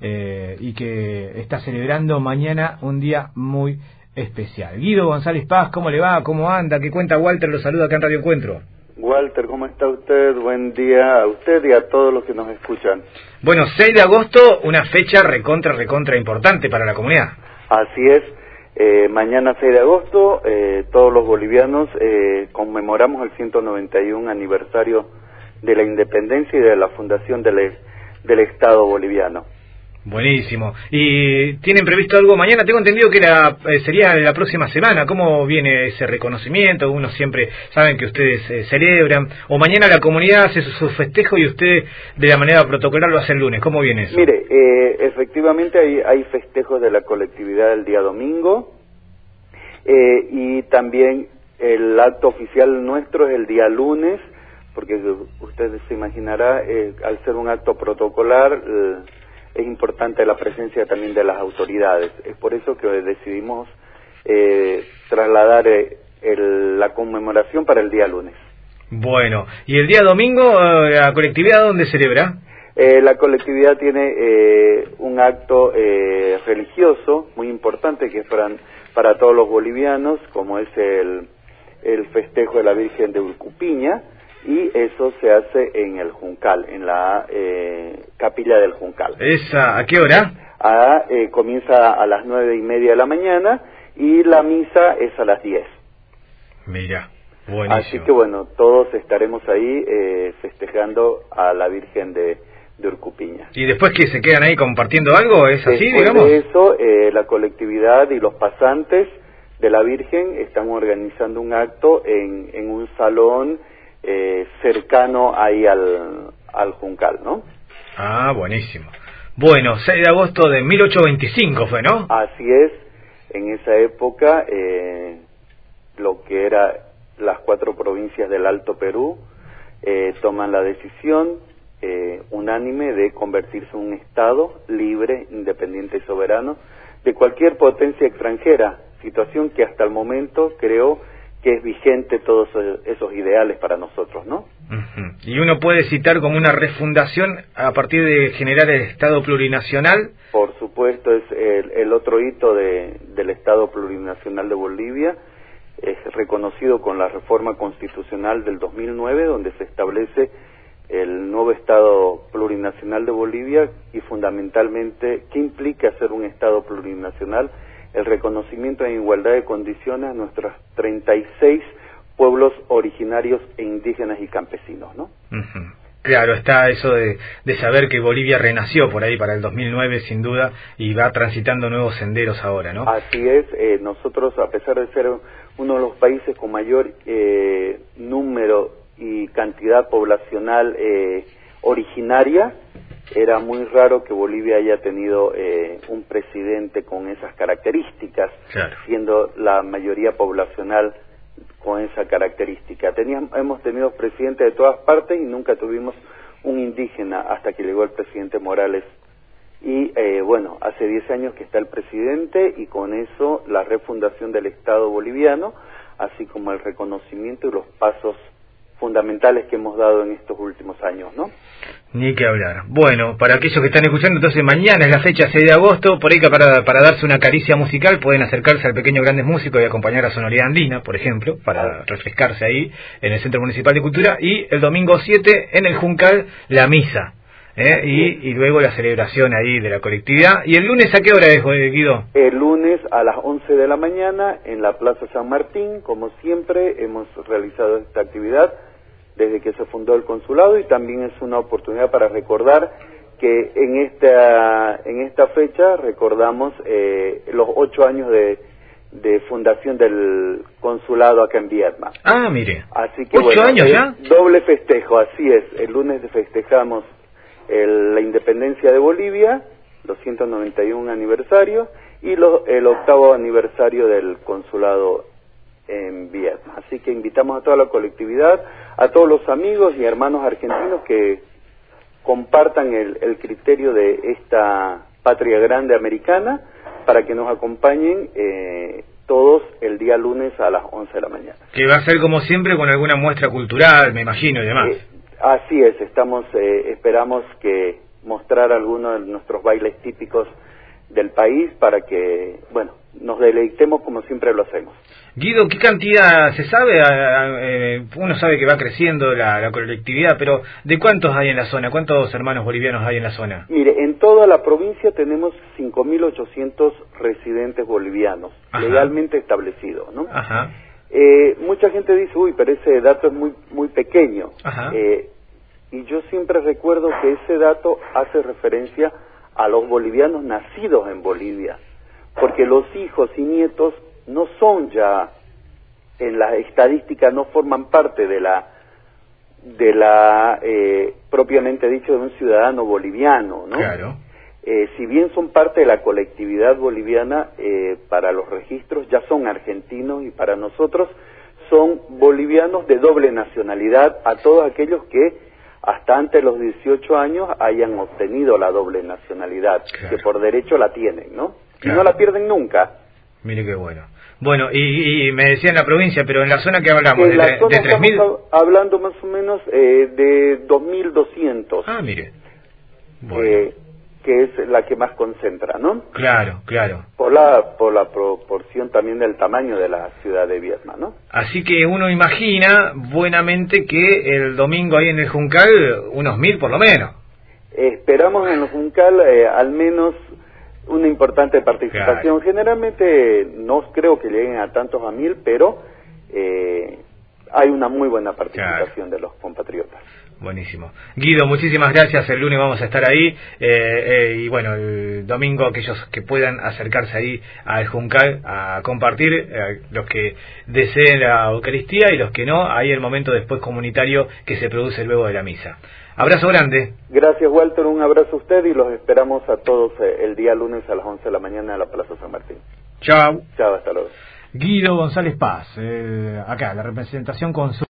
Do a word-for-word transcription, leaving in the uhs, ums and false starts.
eh, y que está celebrando mañana un día muy especial. Guido González Paz, ¿cómo le va? ¿Cómo anda? ¿Qué cuenta Walter? Lo saluda acá en Radio Encuentro. Walter, ¿cómo está usted? Buen día a usted y a todos los que nos escuchan. Bueno, seis de agosto, una fecha recontra, recontra importante para la comunidad. Así es, eh, mañana seis de agosto, eh, todos los bolivianos eh, conmemoramos el ciento noventa y uno aniversario de la independencia y de la fundación del, del Estado boliviano. Buenísimo. ¿Y tienen previsto algo mañana? Tengo entendido que la, eh, sería la próxima semana. ¿Cómo viene ese reconocimiento? Uno siempre, saben que ustedes eh, celebran. O mañana la comunidad hace su, su festejo y usted de la manera protocolar lo hace el lunes. ¿Cómo viene eso? Mire, eh, efectivamente hay, hay festejos de la colectividad el día domingo. Eh, y también el acto oficial nuestro es el día lunes, porque usted se imaginará, eh, al ser un acto protocolar, eh, es importante la presencia también de las autoridades. Es por eso que decidimos eh, trasladar eh, el, la conmemoración para el día lunes. Bueno, ¿y el día domingo la colectividad dónde celebra? Eh, la colectividad tiene eh, un acto eh, religioso muy importante que es para, para todos los bolivianos, como es el, el festejo de la Virgen de Urcupiña, y eso se hace en el Juncal, en la eh, capilla del Juncal. ¿Esa a qué hora? A, eh, comienza a las nueve y media de la mañana y la misa es a las diez. Mira, buenísimo. Así que bueno, todos estaremos ahí eh, festejando a la Virgen de, de Urcupiña. ¿Y después que se quedan ahí compartiendo algo? ¿Es así, Después digamos? de eso, eh, la colectividad y los pasantes de la Virgen están organizando un acto en, en un salón Eh, cercano ahí al, al Juncal, ¿no? Ah, buenísimo. Bueno, seis de agosto de mil ochocientos veinticinco fue, ¿no? Así es, en esa época eh, lo que era las cuatro provincias del Alto Perú eh, toman la decisión eh, unánime de convertirse en un Estado libre, independiente y soberano de cualquier potencia extranjera, situación que hasta el momento creo que es vigente todos esos ideales para nosotros, ¿no? Uh-huh. Y uno puede citar como una refundación a partir de generar el Estado plurinacional. Por supuesto, es el, el otro hito de, del Estado plurinacional de Bolivia, es reconocido con la reforma constitucional del dos mil nueve, donde se establece el nuevo Estado plurinacional de Bolivia y fundamentalmente, ¿qué implica ser un Estado plurinacional? El reconocimiento en igualdad de condiciones a nuestros treinta y seis pueblos originarios e indígenas y campesinos, ¿no? Uh-huh. Claro, está eso de, de saber que Bolivia renació por ahí para el dos mil nueve, sin duda, y va transitando nuevos senderos ahora, ¿no? Así es, eh, nosotros, a pesar de ser uno de los países con mayor eh, número y cantidad poblacional eh, originaria, era muy raro que Bolivia haya tenido eh, un presidente con esas características, claro, siendo la mayoría poblacional con esa característica. Teníamos, hemos tenido presidentes de todas partes y nunca tuvimos un indígena hasta que llegó el presidente Morales. Y eh, bueno, hace diez años que está el presidente y con eso la refundación del Estado boliviano, así como el reconocimiento y los pasos fundamentales que hemos dado en estos últimos años, ¿no? Ni que hablar. Bueno, para aquellos que están escuchando, entonces mañana es la fecha seis de agosto, por ahí que para, para darse una caricia musical pueden acercarse al Pequeño Grandes Músicos y acompañar a Sonoridad Andina, por ejemplo, para refrescarse ahí en el Centro Municipal de Cultura, y el domingo siete en el Juncal la misa, ¿eh? y, y luego la celebración ahí de la colectividad. ¿Y el lunes a qué hora es, Guido? El lunes a las once de la mañana en la Plaza San Martín, como siempre hemos realizado esta actividad desde que se fundó el consulado, y también es una oportunidad para recordar que en esta en esta fecha recordamos eh, los ocho años de, de fundación del consulado acá en Viedma. Ah, mire. Así que ¿Ocho bueno, años ya? Doble festejo, así es. El lunes festejamos el, la independencia de Bolivia, los ciento noventa y uno aniversario, y lo, el octavo aniversario del consulado en Viedma. Así que invitamos a toda la colectividad, a todos los amigos y hermanos argentinos que compartan el, el criterio de esta patria grande americana, para que nos acompañen eh, todos el día lunes a las once de la mañana. Que va a ser como siempre con alguna muestra cultural, me imagino, y demás. Eh, así es, estamos, eh, esperamos que mostrar algunos de nuestros bailes típicos del país para que, bueno, nos deleitemos como siempre lo hacemos. Guido, ¿qué cantidad se sabe? Eh, uno sabe que va creciendo la, la colectividad, pero ¿de cuántos hay en la zona? ¿Cuántos hermanos bolivianos hay en la zona? Mire, en toda la provincia tenemos cinco mil ochocientos residentes bolivianos, Ajá. legalmente establecidos, ¿no? Ajá. Eh, mucha gente dice, uy, pero ese dato es muy, muy pequeño. Ajá. Eh, y yo siempre recuerdo que ese dato hace referencia a los bolivianos nacidos en Bolivia, porque los hijos y nietos no son ya, en la estadística no forman parte de la, de la eh, propiamente dicho, de un ciudadano boliviano, ¿no? Claro. Eh, si bien son parte de la colectividad boliviana, eh, para los registros ya son argentinos y para nosotros son bolivianos de doble nacionalidad a todos aquellos que hasta antes de los dieciocho años hayan obtenido la doble nacionalidad, claro. que por derecho la tienen, ¿no? Claro. Y no la pierden nunca. Mire qué bueno. Bueno, y, y me decía en la provincia, pero en la zona que hablamos, en de, la de, zona de tres mil... estamos hablando más o menos eh, de dos mil doscientos. Ah, mire. Bueno. Eh, que es la que más concentra, ¿no? Claro, claro. Por la por la proporción también del tamaño de la ciudad de Viedma, ¿no? Así que uno imagina buenamente que el domingo ahí en el Juncal, unos mil por lo menos. Esperamos en el Juncal eh, al menos una importante participación. Claro. Generalmente no creo que lleguen a tantos a mil, pero eh, hay una muy buena participación, claro, de los compatriotas. Buenísimo. Guido, muchísimas gracias. El lunes vamos a estar ahí. Eh, eh, y bueno, el domingo aquellos que puedan acercarse ahí al Juncal a compartir, eh, los que deseen la Eucaristía y los que no, ahí el momento después comunitario que se produce luego de la misa. Abrazo grande. Gracias, Walter. Un abrazo a usted y los esperamos a todos eh, el día lunes a las once de la mañana en la Plaza San Martín. Chao. Chao, hasta luego. Guido González Paz, eh, acá, la representación con su